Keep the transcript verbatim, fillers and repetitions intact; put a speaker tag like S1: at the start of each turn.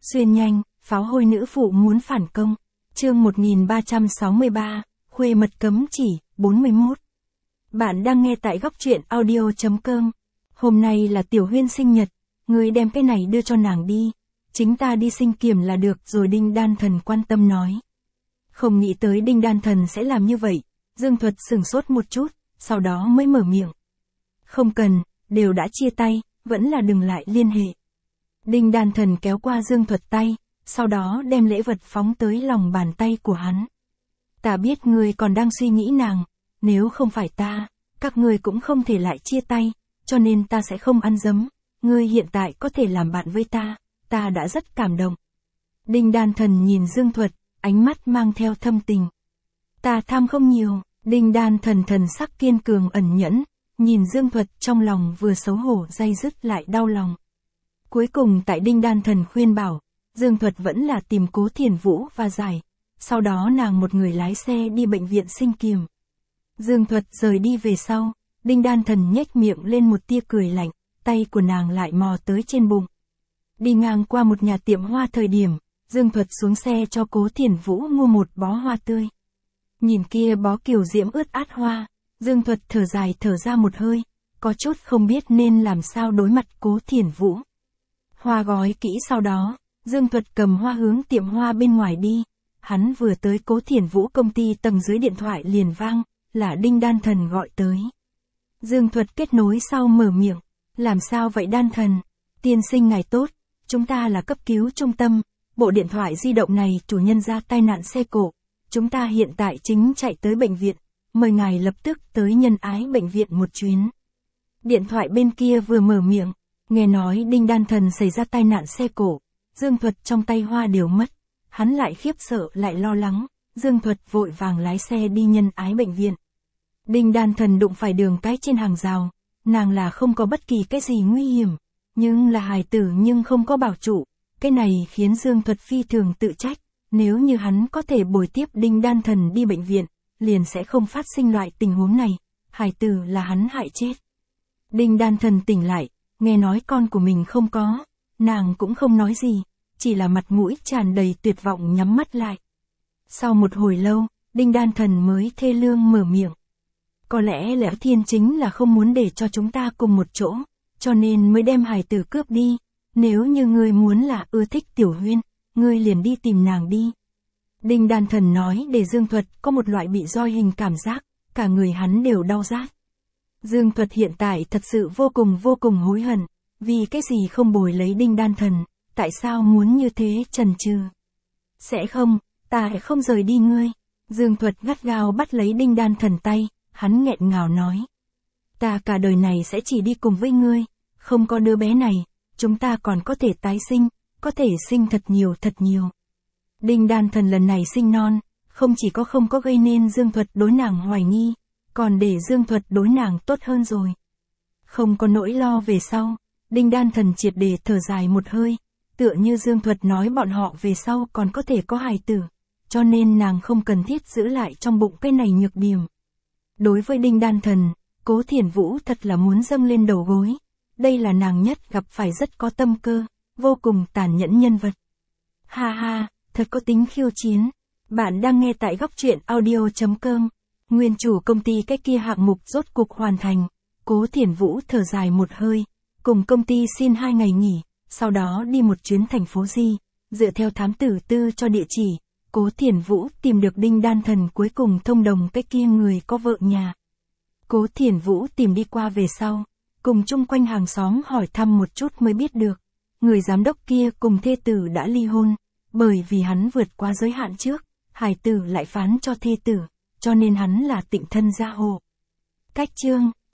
S1: Xuyên nhanh, pháo hôi nữ phụ muốn phản công. Chương một nghìn ba trăm sáu mươi ba, khuê mật cấm chỉ, bốn mươi mốt. Bạn đang nghe tại góc truyện audio chấm com. Hôm nay là Tiểu Huyên sinh nhật, ngươi đem cái này đưa cho nàng đi. Chính ta đi sinh kiểm là được rồi, Đinh Đan Thần quan tâm nói. Không nghĩ tới Đinh Đan Thần sẽ làm như vậy, Dương Thuật sửng sốt một chút, sau đó mới mở miệng. Không cần, đều đã chia tay, vẫn là đừng lại liên hệ. Đinh Đan Thần kéo qua Dương Thuật tay, sau đó đem lễ vật phóng tới lòng bàn tay của hắn. Ta biết ngươi còn đang suy nghĩ nàng, nếu không phải ta, các ngươi cũng không thể lại chia tay, cho nên ta sẽ không ăn dấm, ngươi hiện tại có thể làm bạn với ta, ta đã rất cảm động. Đinh Đan Thần nhìn Dương Thuật, ánh mắt mang theo thâm tình. Ta tham không nhiều, Đinh Đan Thần thần sắc kiên cường ẩn nhẫn, nhìn Dương Thuật trong lòng vừa xấu hổ day dứt lại đau lòng. Cuối cùng tại Đinh Đan Thần khuyên bảo, Dương Thuật vẫn là tìm Cố Thiền Vũ và giải, sau đó nàng một người lái xe đi bệnh viện sinh kiểm. Dương Thuật rời đi về sau, Đinh Đan Thần nhếch miệng lên một tia cười lạnh, tay của nàng lại mò tới trên bụng. Đi ngang qua một nhà tiệm hoa thời điểm, Dương Thuật xuống xe cho Cố Thiền Vũ mua một bó hoa tươi. Nhìn kia bó kiều diễm ướt át hoa, Dương Thuật thở dài thở ra một hơi, có chút không biết nên làm sao đối mặt Cố Thiền Vũ. Hoa gói kỹ sau đó, Dương Thuật cầm hoa hướng tiệm hoa bên ngoài đi, hắn vừa tới Cố Thiền Vũ công ty tầng dưới điện thoại liền vang, là Đinh Đan Thần gọi tới. Dương Thuật kết nối sau mở miệng, làm sao vậy Đan Thần, tiên sinh ngài tốt, chúng ta là cấp cứu trung tâm, bộ điện thoại di động này chủ nhân ra tai nạn xe cộ, chúng ta hiện tại chính chạy tới bệnh viện, mời ngài lập tức tới Nhân Ái bệnh viện một chuyến. Điện thoại bên kia vừa mở miệng, nghe nói Đinh Đan Thần xảy ra tai nạn xe cộ, Dương Thuật trong tay hoa đều mất, hắn lại khiếp sợ lại lo lắng, Dương Thuật vội vàng lái xe đi Nhân Ái bệnh viện. Đinh Đan Thần đụng phải đường cái trên hàng rào, nàng là không có bất kỳ cái gì nguy hiểm, nhưng là hài tử nhưng không có bảo trụ, cái này khiến Dương Thuật phi thường tự trách, nếu như hắn có thể bồi tiếp Đinh Đan Thần đi bệnh viện, liền sẽ không phát sinh loại tình huống này, hài tử là hắn hại chết. Đinh Đan Thần tỉnh lại, nghe nói con của mình không có, nàng cũng không nói gì, chỉ là mặt mũi tràn đầy tuyệt vọng nhắm mắt lại. Sau một hồi lâu, Đinh Đan Thần mới thê lương mở miệng. Có lẽ Lão Thiên chính là không muốn để cho chúng ta cùng một chỗ, cho nên mới đem hài tử cướp đi, nếu như ngươi muốn là ưa thích Tiểu Huyên, ngươi liền đi tìm nàng đi. Đinh Đan Thần nói để Dương Thuật có một loại bị roi hình cảm giác, cả người hắn đều đau rát. Dương Thuật hiện tại thật sự vô cùng vô cùng hối hận, vì cái gì không bồi lấy Đinh Đan Thần, tại sao muốn như thế chần chừ. Sẽ không, ta sẽ không rời đi ngươi. Dương Thuật gắt gao bắt lấy Đinh Đan Thần tay, hắn nghẹn ngào nói. Ta cả đời này sẽ chỉ đi cùng với ngươi, không có đứa bé này, chúng ta còn có thể tái sinh, có thể sinh thật nhiều thật nhiều. Đinh Đan Thần lần này sinh non, không chỉ có không có gây nên Dương Thuật đối nàng hoài nghi, còn để Dương Thuật đối nàng tốt hơn rồi. Không có nỗi lo về sau, Đinh Đan Thần triệt để thở dài một hơi, tựa như Dương Thuật nói bọn họ về sau còn có thể có hài tử, cho nên nàng không cần thiết giữ lại trong bụng cái này nhược điểm. Đối với Đinh Đan Thần, Cố Thiền Vũ thật là muốn dâng lên đầu gối, đây là nàng nhất gặp phải rất có tâm cơ, vô cùng tàn nhẫn nhân vật. Ha ha, thật có tính khiêu chiến. Bạn đang nghe tại góc truyện audio chấm com. Nguyên chủ công ty cái kia hạng mục rốt cuộc hoàn thành, Cố Thiền Vũ thở dài một hơi, cùng công ty xin hai ngày nghỉ, sau đó đi một chuyến thành phố Di, dựa theo thám tử tư cho địa chỉ, Cố Thiền Vũ tìm được Đinh Đan Thần cuối cùng thông đồng cái kia người có vợ nhà. Cố Thiền Vũ tìm đi qua về sau, cùng chung quanh hàng xóm hỏi thăm một chút mới biết được, người giám đốc kia cùng thê tử đã ly hôn, bởi vì hắn vượt qua giới hạn trước, hài tử lại phán cho thê tử, cho nên hắn là tịnh thân gia hộ. Cách chương